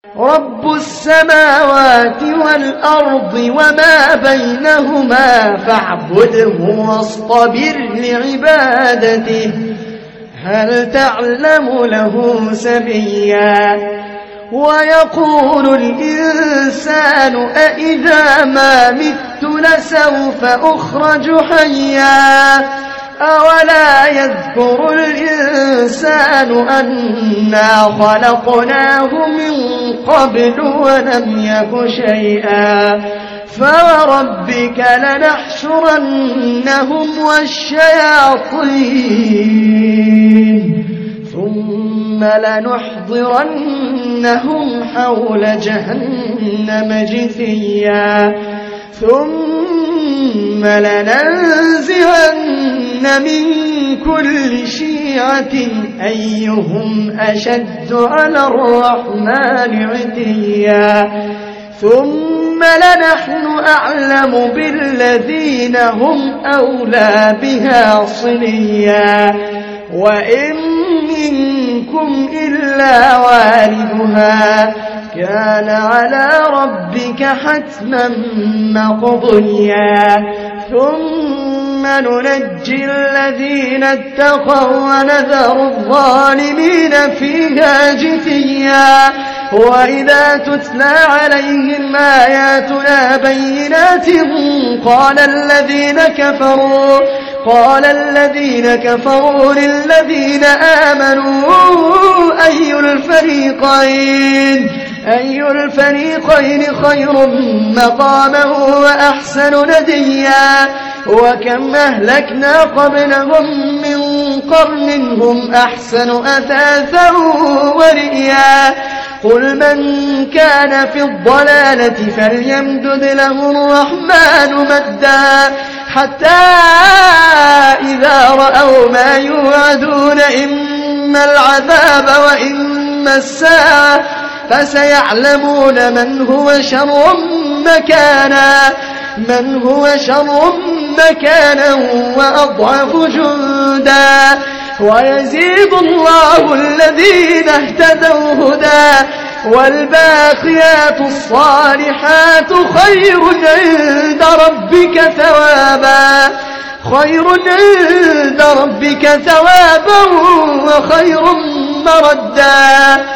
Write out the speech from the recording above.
رب السماوات والأرض وما بينهما فاعبده واصطبر لعبادته هل تعلم له سميا ويقول الإنسان أإذا ما مت لسوف أخرج حيا أولا يذكر الإنسان أنا خلقناه من قبل ولم يك شيئا فوربك لنحشرنهم والشياطين ثم لنحضرنهم حول جهنم جثيا ثم لننزعن من كل شيعة أيهم أشد على الرحمن عتيا ثم لنحن أعلم بالذين هم أولى بها صليا وإن منكم إلا واردها كان على ربك حتما مقضيا ثم ننجي الذين اتقوا ونذر الظالمين فيها جثيا وإذا تتلى عليهم آياتنا بينات قال الذين كفروا للذين آمنوا أي الفريقين خير مقاما وأحسن نديا وكم أهلكنا قبلهم من قرن هم أحسن أثاثا ورئيا قل من كان في الضلالة فليمدد له الرحمن مدا حتى إذا رأوا ما يوعدون إما العذاب وإما الساعة فسيعلمون من هو شر مكانا وأضعف جندا ويزيد الله الذين اهتدوا هدى والباقيات الصالحات خير عند ربك ثوابا وخير مردا